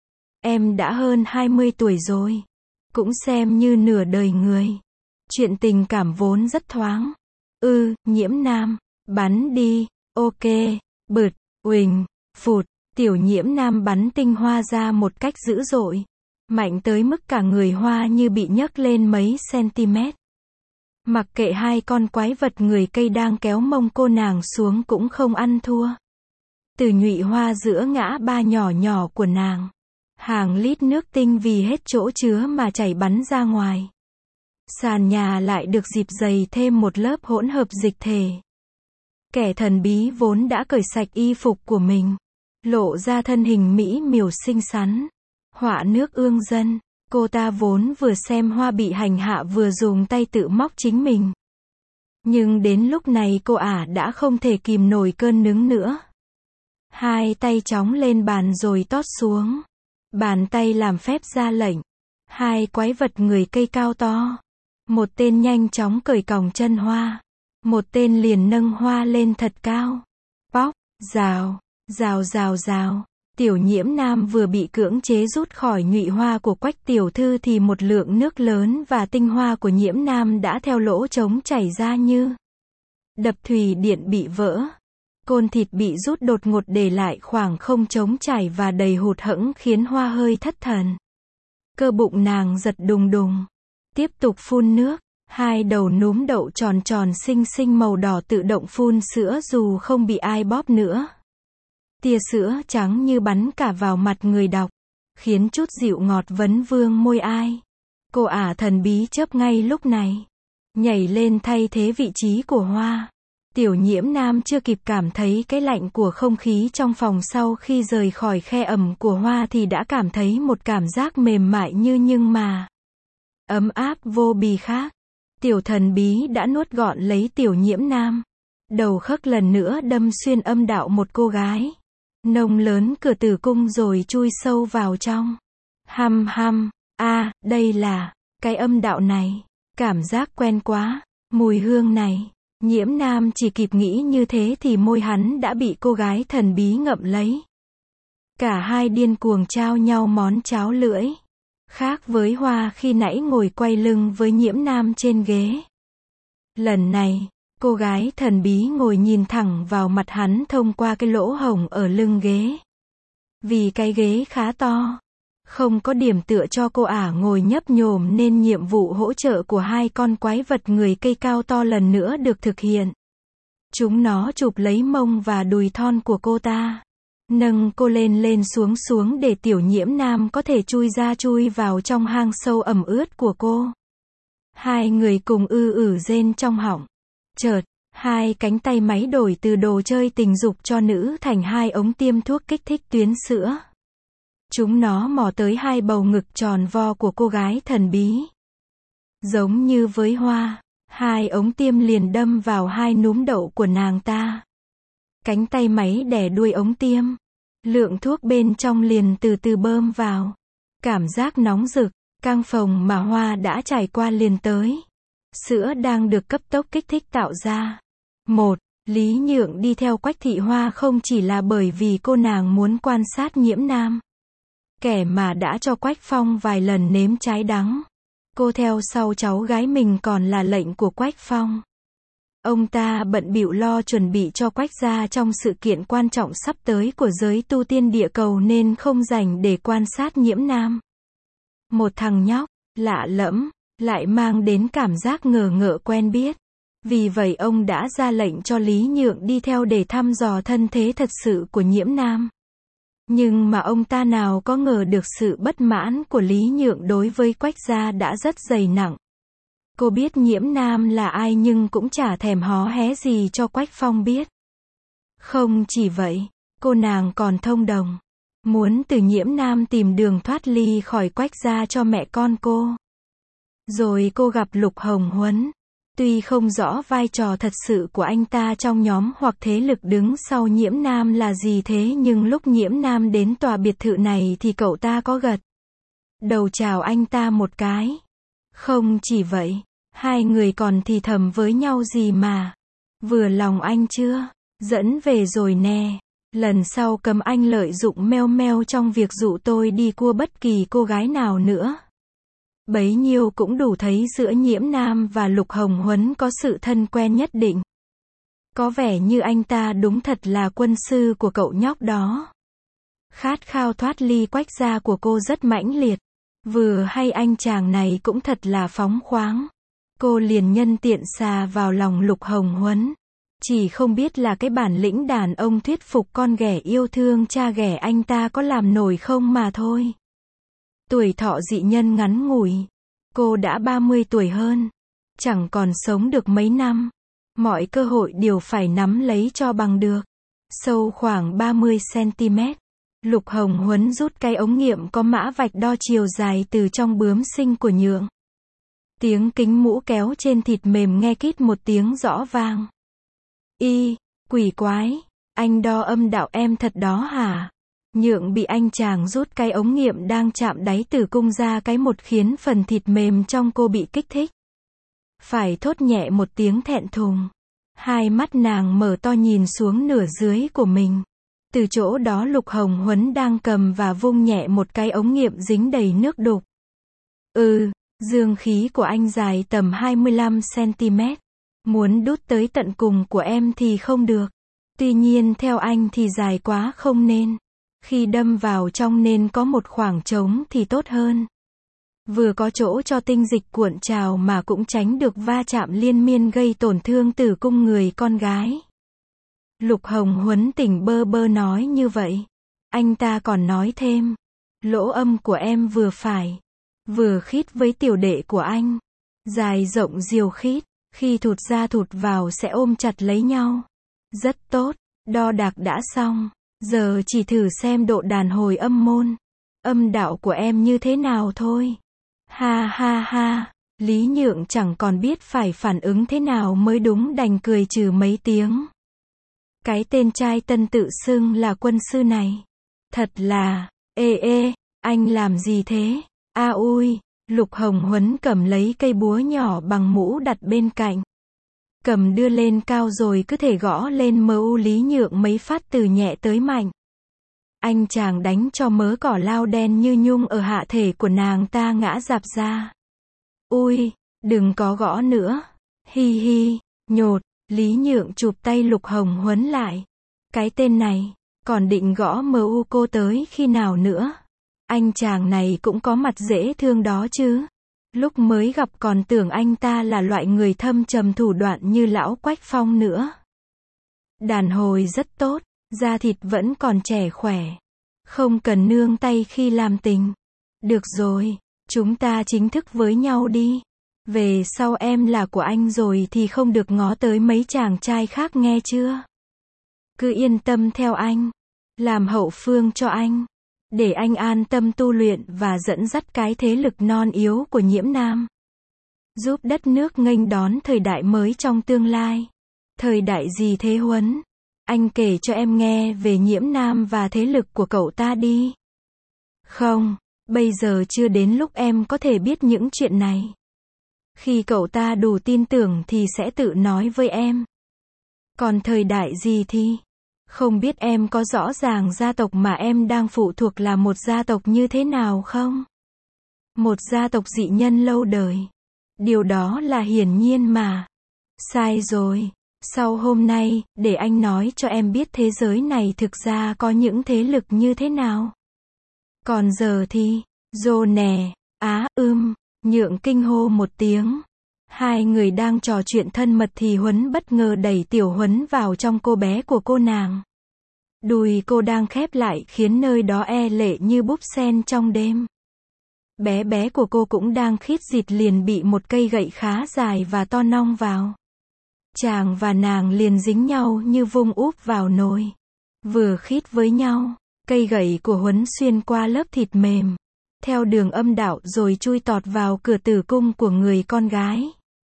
Em đã hơn hai mươi tuổi rồi. Cũng xem như nửa đời người. Chuyện tình cảm vốn rất thoáng. Ừ, Nhiễm Nam, bắn đi, ok, bực, uỳnh, phụt. Tiểu Nhiễm Nam bắn tinh hoa ra một cách dữ dội. Mạnh tới mức cả người Hoa như bị nhấc lên mấy cm. Mặc kệ hai con quái vật người cây đang kéo mông cô nàng xuống cũng không ăn thua. Từ nhụy hoa giữa ngã ba nhỏ nhỏ của nàng. Hàng lít nước tinh vì hết chỗ chứa mà chảy bắn ra ngoài. Sàn nhà lại được dịp dày thêm một lớp hỗn hợp dịch thể. Kẻ thần bí vốn đã cởi sạch y phục của mình. Lộ ra thân hình mỹ miều xinh xắn. Họa nước ương dân. Cô ta vốn vừa xem Hoa bị hành hạ vừa dùng tay tự móc chính mình. Nhưng đến lúc này cô ả đã không thể kìm nổi cơn nứng nữa. Hai tay chóng lên bàn rồi tót xuống. Bàn tay làm phép ra lệnh. Hai quái vật người cây cao to. Một tên nhanh chóng cởi còng chân Hoa. Một tên liền nâng Hoa lên thật cao. Póc, rào, rào rào rào. Tiểu Nhiễm Nam vừa bị cưỡng chế rút khỏi nhụy hoa của Quách tiểu thư thì một lượng nước lớn và tinh hoa của Nhiễm Nam đã theo lỗ trống chảy ra như đập thủy điện bị vỡ. Côn thịt bị rút đột ngột để lại khoảng không trống chảy và đầy hụt hẫng khiến Hoa hơi thất thần. Cơ bụng nàng giật đùng đùng. Tiếp tục phun nước. Hai đầu núm đậu tròn tròn xinh xinh màu đỏ tự động phun sữa dù không bị ai bóp nữa. Tia sữa trắng như bắn cả vào mặt người đọc. Khiến chút dịu ngọt vấn vương môi ai. Cô ả thần bí chớp ngay lúc này. Nhảy lên thay thế vị trí của Hoa. Tiểu Nhiễm Nam chưa kịp cảm thấy cái lạnh của không khí trong phòng sau khi rời khỏi khe ẩm của Hoa thì đã cảm thấy một cảm giác mềm mại như nhưng mà ấm áp vô bì khác. Tiểu thần bí đã nuốt gọn lấy Tiểu Nhiễm Nam. Đầu khấc lần nữa đâm xuyên âm đạo một cô gái. Nông lớn cửa tử cung rồi chui sâu vào trong. Hăm hăm, a, à, đây là, cái âm đạo này. Cảm giác quen quá, mùi hương này. Nhiễm Nam chỉ kịp nghĩ như thế thì môi hắn đã bị cô gái thần bí ngậm lấy. Cả hai điên cuồng trao nhau món cháo lưỡi. Khác với Hoa khi nãy ngồi quay lưng với Nhiễm Nam trên ghế. Lần này, Cô gái thần bí ngồi nhìn thẳng vào mặt hắn thông qua cái lỗ hổng ở lưng ghế. Vì cái ghế khá to, không có điểm tựa cho cô ả ngồi nhấp nhổm nên nhiệm vụ hỗ trợ của hai con quái vật người cây cao to lần nữa được thực hiện. Chúng nó chụp lấy mông và đùi thon của cô ta, nâng cô lên lên xuống xuống để tiểu nhiễm nam có thể chui ra chui vào trong hang sâu ẩm ướt của cô. Hai người cùng ư ử rên trong họng. Chợt, hai cánh tay máy đổi từ đồ chơi tình dục cho nữ thành hai ống tiêm thuốc kích thích tuyến sữa. Chúng nó mò tới hai bầu ngực tròn vo của cô gái thần bí. Giống như với Hoa, hai ống tiêm liền đâm vào hai núm đậu của nàng ta. Cánh tay máy đè đuôi ống tiêm. Lượng thuốc bên trong liền từ từ bơm vào. Cảm giác nóng rực, căng phồng mà Hoa đã trải qua liền tới. Sữa đang được cấp tốc kích thích tạo ra. Một, Lý Nhượng đi theo Quách Thị Hoa không chỉ là bởi vì cô nàng muốn quan sát nhiễm nam. Kẻ mà đã cho Quách Phong vài lần nếm trái đắng. Cô theo sau cháu gái mình còn là lệnh của Quách Phong. Ông ta bận bịu lo chuẩn bị cho Quách gia trong sự kiện quan trọng sắp tới của giới tu tiên địa cầu nên không rảnh để quan sát nhiễm nam. Một thằng nhóc, lạ lẫm, lại mang đến cảm giác ngờ ngợ quen biết. Vì vậy ông đã ra lệnh cho Lý Nhượng đi theo để thăm dò thân thế thật sự của nhiễm nam. Nhưng mà ông ta nào có ngờ được sự bất mãn của Lý Nhượng đối với Quách gia đã rất dày nặng. Cô biết nhiễm nam là ai nhưng cũng chả thèm hó hé gì cho Quách Phong biết. Không chỉ vậy, cô nàng còn thông đồng. Muốn từ nhiễm nam tìm đường thoát ly khỏi Quách gia cho mẹ con cô. Rồi cô gặp Lục Hồng Huấn. Tuy không rõ vai trò thật sự của anh ta trong nhóm hoặc thế lực đứng sau nhiễm nam là gì thế nhưng lúc nhiễm nam đến tòa biệt thự này thì cậu ta có gật đầu chào anh ta một cái. Không chỉ vậy, hai người còn thì thầm với nhau gì mà. Vừa lòng anh chưa? Dẫn về rồi nè. Lần sau cấm anh lợi dụng meo meo trong việc dụ tôi đi cua bất kỳ cô gái nào nữa. Bấy nhiêu cũng đủ thấy giữa nhiễm nam và Lục Hồng Huấn có sự thân quen nhất định. Có vẻ như anh ta đúng thật là quân sư của cậu nhóc đó. Khát khao thoát ly Quách gia của cô rất mãnh liệt. Vừa hay anh chàng này cũng thật là phóng khoáng. Cô liền nhân tiện xà vào lòng Lục Hồng Huấn. Chỉ không biết là cái bản lĩnh đàn ông thuyết phục con ghẻ yêu thương cha ghẻ anh ta có làm nổi không mà thôi. Tuổi thọ dị nhân ngắn ngủi. Cô đã ba mươi tuổi hơn. Chẳng còn sống được mấy năm. Mọi cơ hội đều phải nắm lấy cho bằng được. Sâu khoảng ba mươi xăng-ti-mét. Lục Hồng Huấn rút cái ống nghiệm có mã vạch đo chiều dài từ trong bướm sinh của Nhượng. Tiếng kính mũ kéo trên thịt mềm nghe kít một tiếng rõ vang. Y, quỷ quái, anh đo âm đạo em thật đó hả? Nhượng bị anh chàng rút cái ống nghiệm đang chạm đáy tử cung ra cái một khiến phần thịt mềm trong cô bị kích thích. Phải thốt nhẹ một tiếng thẹn thùng. Hai mắt nàng mở to nhìn xuống nửa dưới của mình. Từ chỗ đó Lục Hồng Huấn đang cầm và vung nhẹ một cái ống nghiệm dính đầy nước đục. Ừ, dương khí của anh dài tầm hai mươi lăm xăng-ti-mét. Muốn đút tới tận cùng của em thì không được. Tuy nhiên theo anh thì dài quá không nên. Khi đâm vào trong nên có một khoảng trống thì tốt hơn. Vừa có chỗ cho tinh dịch cuộn trào mà cũng tránh được va chạm liên miên gây tổn thương tử cung người con gái. Lục Hồng Huấn tỉnh bơ bơ nói như vậy. Anh ta còn nói thêm. Lỗ âm của em vừa phải. Vừa khít với tiểu đệ của anh. Dài rộng diều khít. Khi thụt ra thụt vào sẽ ôm chặt lấy nhau. Rất tốt. Đo đạc đã xong. Giờ chỉ thử xem độ đàn hồi âm môn. Âm đạo của em như thế nào thôi. Ha ha ha. Lý Nhượng chẳng còn biết phải phản ứng thế nào mới đúng đành cười trừ mấy tiếng. Cái tên trai tân tự xưng là quân sư này. Thật là, ê ê, anh làm gì thế? A ui, Lục Hồng Huấn cầm lấy cây búa nhỏ bằng mũ đặt bên cạnh. Cầm đưa lên cao rồi cứ thể gõ lên mờ u Lý Nhượng mấy phát từ nhẹ tới mạnh. Anh chàng đánh cho mớ cỏ lao đen như nhung ở hạ thể của nàng ta ngã rạp ra. Ui, đừng có gõ nữa. Hi hi, nhột, Lý Nhượng chụp tay Lục Hồng Huấn lại. Cái tên này, còn định gõ mờ u cô tới khi nào nữa? Anh chàng này cũng có mặt dễ thương đó chứ. Lúc mới gặp còn tưởng anh ta là loại người thâm trầm thủ đoạn như lão Quách Phong nữa. Đàn hồi rất tốt, da thịt vẫn còn trẻ khỏe. Không cần nương tay khi làm tình. Được rồi, chúng ta chính thức với nhau đi. Về sau em là của anh rồi thì không được ngó tới mấy chàng trai khác nghe chưa? Cứ yên tâm theo anh. Làm hậu phương cho anh. Để anh an tâm tu luyện và dẫn dắt cái thế lực non yếu của Nhiễm Nam. Giúp đất nước nghênh đón thời đại mới trong tương lai. Thời đại gì thế Huấn? Anh kể cho em nghe về Nhiễm Nam và thế lực của cậu ta đi. Không, bây giờ chưa đến lúc em có thể biết những chuyện này. Khi cậu ta đủ tin tưởng thì sẽ tự nói với em. Còn thời đại gì thì... Không biết em có rõ ràng gia tộc mà em đang phụ thuộc là một gia tộc như thế nào không? Một gia tộc dị nhân lâu đời. Điều đó là hiển nhiên mà. Sai rồi. Sau hôm nay, để anh nói cho em biết thế giới này thực ra có những thế lực như thế nào. Còn giờ thì, Dô nè, á ưm, Nhượng kinh hô một tiếng. Hai người đang trò chuyện thân mật thì Huấn bất ngờ đẩy Tiểu Huấn vào trong cô bé của cô nàng. Đùi cô đang khép lại khiến nơi đó e lệ như búp sen trong đêm. Bé bé của cô cũng đang khít dịt liền bị một cây gậy khá dài và to nong vào. Chàng và nàng liền dính nhau như vung úp vào nồi. Vừa khít với nhau, cây gậy của Huấn xuyên qua lớp thịt mềm, theo đường âm đạo rồi chui tọt vào cửa tử cung của người con gái.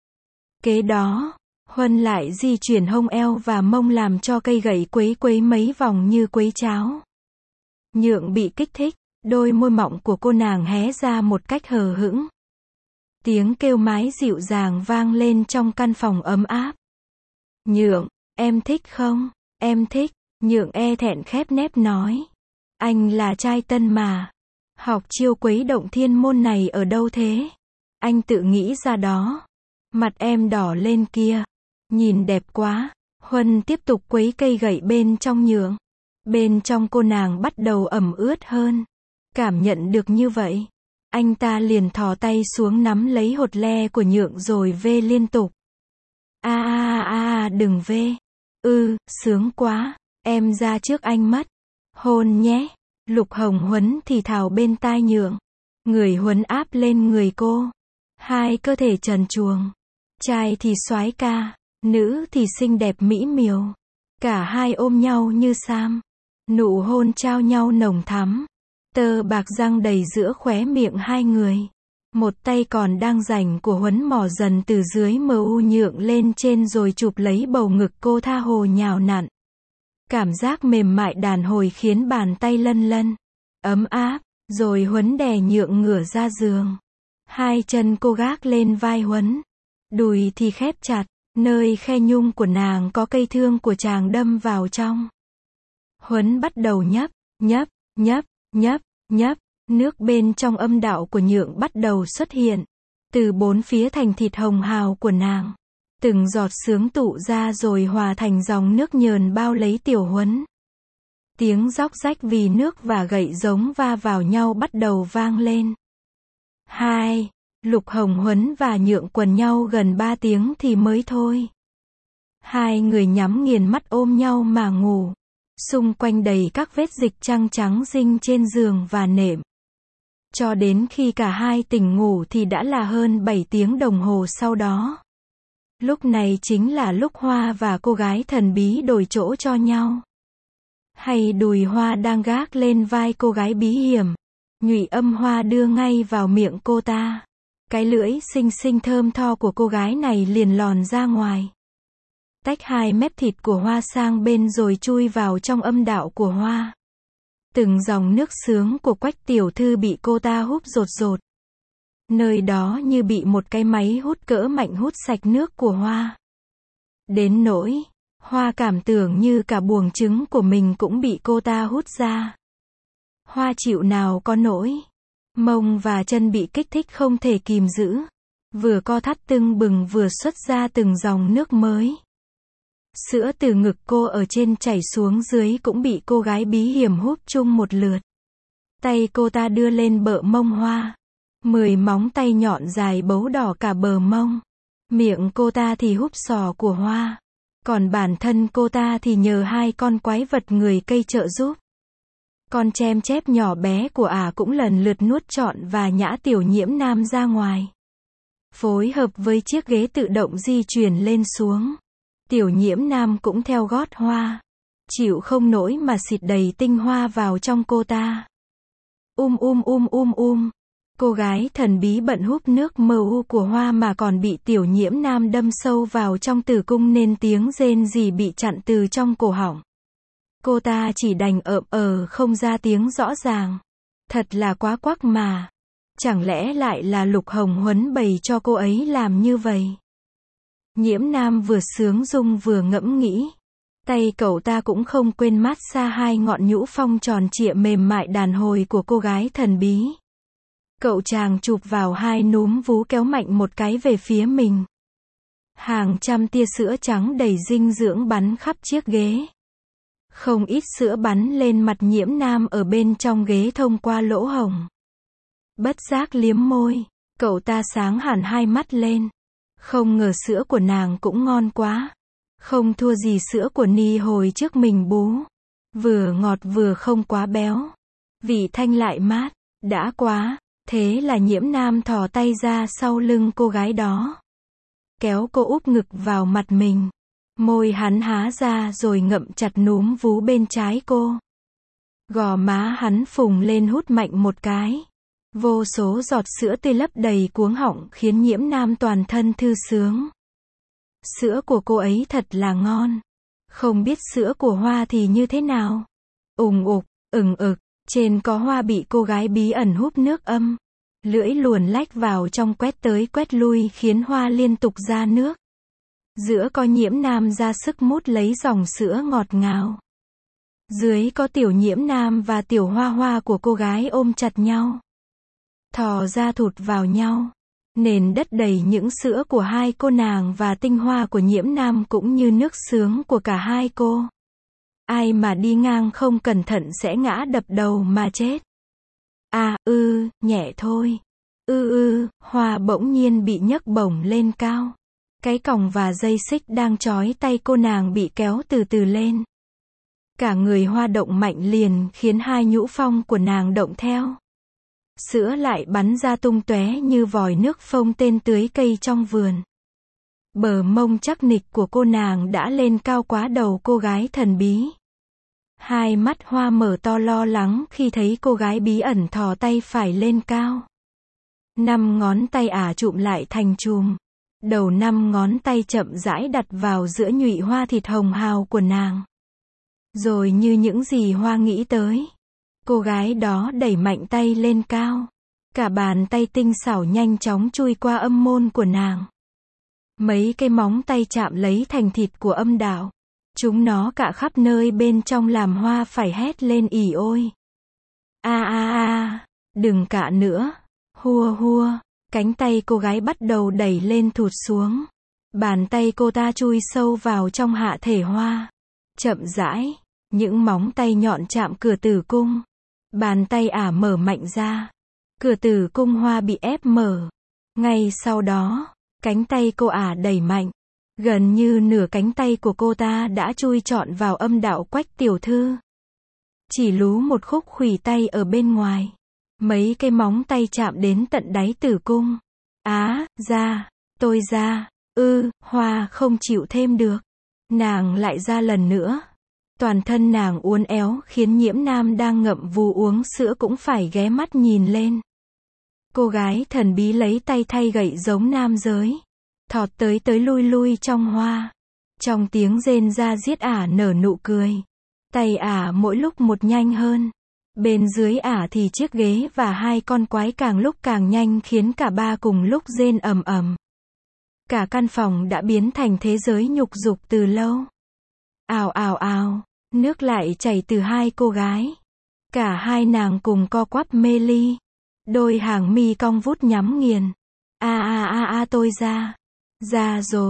Kế đó, Huân lại di chuyển hông eo và mông làm cho cây gậy quấy quấy mấy vòng như quấy cháo. Nhượng bị kích thích, đôi môi mọng của cô nàng hé ra một cách hờ hững. Tiếng kêu mái dịu dàng vang lên trong căn phòng ấm áp. Nhượng, em thích không? Em thích, Nhượng e thẹn khép nép nói. Anh là trai tân mà. Học chiêu quấy động thiên môn này ở đâu thế? Anh tự nghĩ ra đó. Mặt em đỏ lên kia. Nhìn đẹp quá. Huân tiếp tục quấy cây gậy bên trong Nhượng. Bên trong cô nàng bắt đầu ẩm ướt hơn. Cảm nhận được như vậy, anh ta liền thò tay xuống nắm lấy hột le của Nhượng rồi vê liên tục. A a a đừng vê. Ừ, sướng quá. Em ra trước anh mất. Hôn nhé. Lục Hồng Huấn thì thào bên tai Nhượng. Người Huấn áp lên người cô. Hai cơ thể trần truồng. Trai thì soái ca, nữ thì xinh đẹp mỹ miều. Cả hai ôm nhau như sam. Nụ hôn trao nhau nồng thắm. Tơ bạc răng đầy giữa khóe miệng hai người. Một tay còn đang rảnh của Huấn mò dần từ dưới mờ u Nhượng lên trên rồi chụp lấy bầu ngực cô tha hồ nhào nặn. Cảm giác mềm mại đàn hồi khiến bàn tay lân lân, ấm áp, rồi Huấn đè Nhượng ngửa ra giường. Hai chân cô gác lên vai Huấn. Đùi thì khép chặt, nơi khe nhung của nàng có cây thương của chàng đâm vào trong. Huấn bắt đầu nhấp, nhấp, nhấp, nhấp, nhấp, nước bên trong âm đạo của Nhượng bắt đầu xuất hiện. Từ bốn phía thành thịt hồng hào của nàng. Từng giọt sướng tụ ra rồi hòa thành dòng nước nhờn bao lấy Tiểu Huấn. Tiếng róc rách vì nước và gậy giống va vào nhau bắt đầu vang lên. Hai, Lục Hồng Huấn và Nhượng quần nhau gần ba tiếng thì mới thôi. Hai người nhắm nghiền mắt ôm nhau mà ngủ. Xung quanh đầy các vết dịch trăng trắng rinh trên giường và nệm. Cho đến khi cả hai tỉnh ngủ thì đã là hơn bảy tiếng đồng hồ sau đó. Lúc này chính là lúc Hoa và cô gái thần bí đổi chỗ cho nhau. Hay đùi Hoa đang gác lên vai cô gái bí hiểm. Nhụy âm Hoa đưa ngay vào miệng cô ta. Cái lưỡi xinh xinh thơm tho của cô gái này liền lòn ra ngoài. Tách hai mép thịt của Hoa sang bên rồi chui vào trong âm đạo của Hoa. Từng dòng nước sướng của Quách tiểu thư bị cô ta hút rột rột. Nơi đó như bị một cái máy hút cỡ mạnh hút sạch nước của Hoa. Đến nỗi, Hoa cảm tưởng như cả buồng trứng của mình cũng bị cô ta hút ra. Hoa chịu nào có nỗi. Mông và chân bị kích thích không thể kìm giữ. Vừa co thắt tưng bừng vừa xuất ra từng dòng nước mới. Sữa từ ngực cô ở trên chảy xuống dưới cũng bị cô gái bí hiểm húp chung một lượt. Tay cô ta đưa lên bợ mông Hoa. Mười móng tay nhọn dài bấu đỏ cả bờ mông. Miệng cô ta thì húp sò của Hoa. Còn bản thân cô ta thì nhờ hai con quái vật người cây trợ giúp. Con chem chép nhỏ bé của ả cũng lần lượt nuốt trọn và nhã Tiểu Nhiễm Nam ra ngoài. Phối hợp với chiếc ghế tự động di chuyển lên xuống. Tiểu Nhiễm Nam cũng theo gót Hoa. Chịu không nổi mà xịt đầy tinh hoa vào trong cô ta. Um um um um um. Cô gái thần bí bận húp nước mờ u của Hoa mà còn bị Tiểu Nhiễm Nam đâm sâu vào trong tử cung nên tiếng rên rỉ bị chặn từ trong cổ họng. Cô ta chỉ đành ợm ờ không ra tiếng rõ ràng. Thật là quá quắc mà. Chẳng lẽ lại là Lục Hồng Huấn bày cho cô ấy làm như vậy? Nhiễm Nam vừa sướng rung vừa ngẫm nghĩ. Tay cậu ta cũng không quên mát xa hai ngọn nhũ phong tròn trịa mềm mại đàn hồi của cô gái thần bí. Cậu chàng chụp vào hai núm vú kéo mạnh một cái về phía mình. Hàng trăm tia sữa trắng đầy dinh dưỡng bắn khắp chiếc ghế. Không ít sữa bắn lên mặt Nhiễm Nam ở bên trong ghế thông qua lỗ hổng. Bất giác liếm môi, cậu ta sáng hẳn hai mắt lên. Không ngờ sữa của nàng cũng ngon quá. Không thua gì sữa của Ni hồi trước mình bú. Vừa ngọt vừa không quá béo. Vị thanh lại mát, đã quá. Thế là Nhiễm Nam thò tay ra sau lưng cô gái đó. Kéo cô úp ngực vào mặt mình. Môi hắn há ra rồi ngậm chặt núm vú bên trái cô. Gò má hắn phùng lên hút mạnh một cái. Vô số giọt sữa tươi lấp đầy cuống họng khiến Nhiễm Nam toàn thân thư sướng. Sữa của cô ấy thật là ngon. Không biết sữa của Hoa thì như thế nào. Ùng ục, ừng ực, trên có Hoa bị cô gái bí ẩn húp nước âm. Lưỡi luồn lách vào trong quét tới quét lui khiến Hoa liên tục ra nước. Giữa có Nhiễm Nam ra sức mút lấy dòng sữa ngọt ngào. Dưới có Tiểu Nhiễm Nam và Tiểu Hoa Hoa của cô gái ôm chặt nhau. Thò ra thụt vào nhau. Nền đất đầy những sữa của hai cô nàng và tinh hoa của Nhiễm Nam cũng như nước sướng của cả hai cô. Ai mà đi ngang không cẩn thận sẽ ngã đập đầu mà chết. À, ư, nhẹ thôi. Ư ư, Hoa bỗng nhiên bị nhấc bổng lên cao. Cái còng và dây xích đang trói tay cô nàng bị kéo từ từ lên. Cả người Hoa động mạnh liền khiến hai nhũ phong của nàng động theo. Sữa lại bắn ra tung tóe như vòi nước phông tên tưới cây trong vườn. Bờ mông chắc nịch của cô nàng đã lên cao quá đầu cô gái thần bí. Hai mắt Hoa mở to lo lắng khi thấy cô gái bí ẩn thò tay phải lên cao. Năm ngón tay ả chụm lại thành chùm. Đầu năm ngón tay chậm rãi đặt vào giữa nhụy hoa thịt hồng hào của nàng. Rồi như những gì Hoa nghĩ tới. Cô gái đó đẩy mạnh tay lên cao. Cả bàn tay tinh xảo nhanh chóng chui qua âm môn của nàng. Mấy cái móng tay chạm lấy thành thịt của âm đạo. Chúng nó cạ khắp nơi bên trong làm Hoa phải hét lên ỉ ôi. A a a, đừng cạ nữa. Hua hua, cánh tay cô gái bắt đầu đẩy lên thụt xuống. Bàn tay cô ta chui sâu vào trong hạ thể Hoa. Chậm rãi, những móng tay nhọn chạm cửa tử cung. Bàn tay ả mở mạnh ra. Cửa tử cung Hoa bị ép mở. Ngay sau đó, cánh tay cô ả đẩy mạnh. Gần như nửa cánh tay của cô ta đã chui trọn vào âm đạo Quách tiểu thư. Chỉ lú một khúc khuỷu tay ở bên ngoài. Mấy cái móng tay chạm đến tận đáy tử cung. Á, ra, tôi ra, ư, Hoa không chịu thêm được. Nàng lại ra lần nữa. Toàn thân nàng uốn éo khiến Nhiễm Nam đang ngậm vú uống sữa cũng phải ghé mắt nhìn lên. Cô gái thần bí lấy tay thay gậy giống nam giới. Thọt tới tới lui lui trong Hoa. Trong tiếng rên ra giết ả nở nụ cười. Tay ả mỗi lúc một nhanh hơn. Bên dưới ả thì chiếc ghế và hai con quái càng lúc càng nhanh khiến cả ba cùng lúc rên ầm ầm. Cả căn phòng đã biến thành thế giới nhục dục từ lâu. Ào ào ào, nước lại chảy từ hai cô gái. Cả hai nàng cùng co quắp mê ly. Đôi hàng mi cong vút nhắm nghiền. A a a a tôi ra. Ra rồi.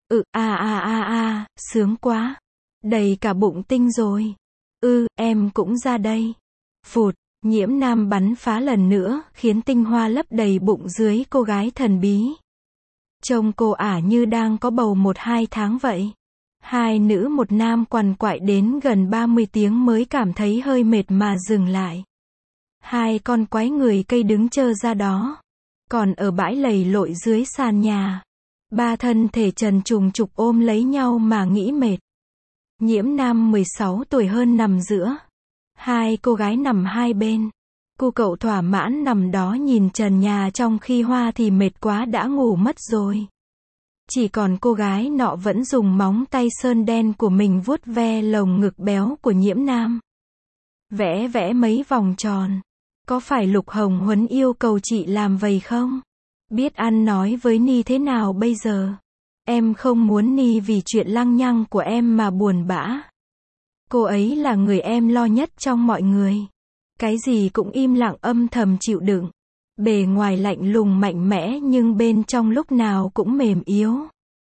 Ừ, a a a a, sướng quá. Đầy cả bụng tinh rồi. Ừ, em cũng ra đây. Phụt, Nhiễm Nam bắn phá lần nữa, khiến tinh hoa lấp đầy bụng dưới cô gái thần bí. Trông cô ả như đang có bầu một hai tháng vậy. Hai nữ một nam quằn quại đến gần ba mươi tiếng mới cảm thấy hơi mệt mà dừng lại. Hai con quái người cây đứng chơ ra đó. Còn ở bãi lầy lội dưới sàn nhà, ba thân thể trần trùng trục ôm lấy nhau mà nghĩ mệt. Nhiễm Nam mười sáu tuổi hơn nằm giữa. Hai cô gái nằm hai bên. Cô cậu thỏa mãn nằm đó nhìn trần nhà trong khi Hoa thì mệt quá đã ngủ mất rồi. Chỉ còn cô gái nọ vẫn dùng móng tay sơn đen của mình vuốt ve lồng ngực béo của Nhiễm Nam. Vẽ vẽ mấy vòng tròn. Có phải Lục Hồng Huấn yêu cầu chị làm vậy không? Biết ăn nói với Ni thế nào bây giờ? Em không muốn Ni vì chuyện lăng nhăng của em mà buồn bã. Cô ấy là người em lo nhất trong mọi người. Cái gì cũng im lặng âm thầm chịu đựng. Bề ngoài lạnh lùng mạnh mẽ nhưng bên trong lúc nào cũng mềm yếu.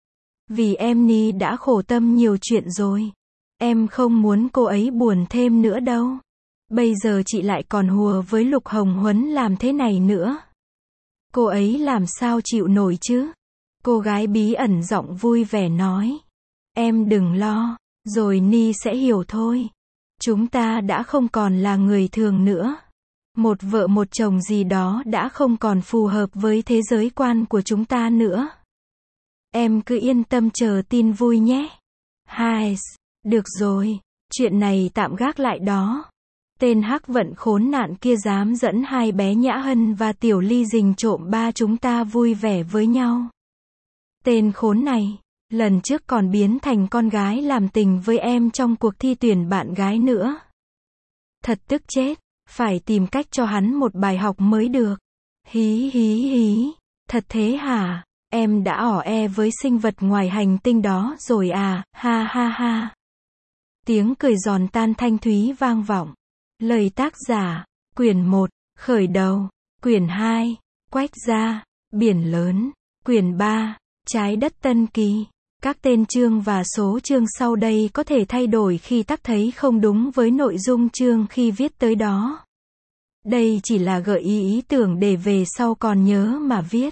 Vì em Ni đã khổ tâm nhiều chuyện rồi. Em không muốn cô ấy buồn thêm nữa đâu. Bây giờ chị lại còn hùa với Lục Hồng Huấn làm thế này nữa. Cô ấy làm sao chịu nổi chứ? Cô gái bí ẩn giọng vui vẻ nói. Em đừng lo, rồi Ni sẽ hiểu thôi. Chúng ta đã không còn là người thường nữa. Một vợ một chồng gì đó đã không còn phù hợp với thế giới quan của chúng ta nữa. Em cứ yên tâm chờ tin vui nhé. Hai, được rồi, chuyện này tạm gác lại đó. Tên hắc vận khốn nạn kia dám dẫn hai bé Nhã Hân và Tiểu Ly rình trộm ba chúng ta vui vẻ với nhau. Tên khốn này, lần trước còn biến thành con gái làm tình với em trong cuộc thi tuyển bạn gái nữa. Thật tức chết, phải tìm cách cho hắn một bài học mới được. Hí hí hí, thật thế hả? Em đã ỏ e với sinh vật ngoài hành tinh đó rồi à, ha ha ha. Tiếng cười giòn tan thanh thúy vang vọng. Lời tác giả, quyển một, khởi đầu, quyển hai, quách gia, biển lớn, quyển ba, trái đất tân kỳ. Các tên chương và số chương sau đây có thể thay đổi khi tác thấy không đúng với nội dung chương khi viết tới đó. Đây chỉ là gợi ý ý tưởng để về sau còn nhớ mà viết.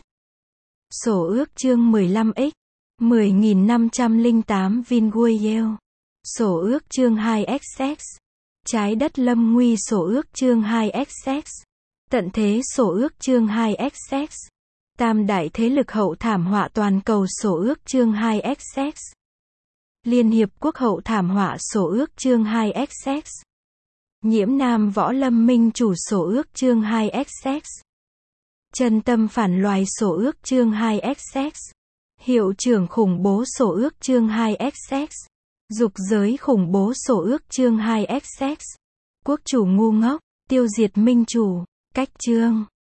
Sổ ước chương mười lăm x, mười nghìn năm trăm lẻ tám Vinguiel. Sổ ước chương hai x x. Trái đất lâm nguy sổ ước chương hai x x. Tận thế sổ ước chương hai x x. Tam đại thế lực hậu thảm họa toàn cầu sổ ước chương hai x x. Liên Hiệp Quốc hậu thảm họa sổ ước chương hai x x. Nhiễm Nam võ lâm minh chủ sổ ước chương hai x x. Chân tâm phản loài sổ ước chương hai x x. Hiệu trưởng khủng bố sổ ước chương hai x x. Dục giới khủng bố sổ ước chương hai x x. Quốc chủ ngu ngốc, tiêu diệt minh chủ, cách chương.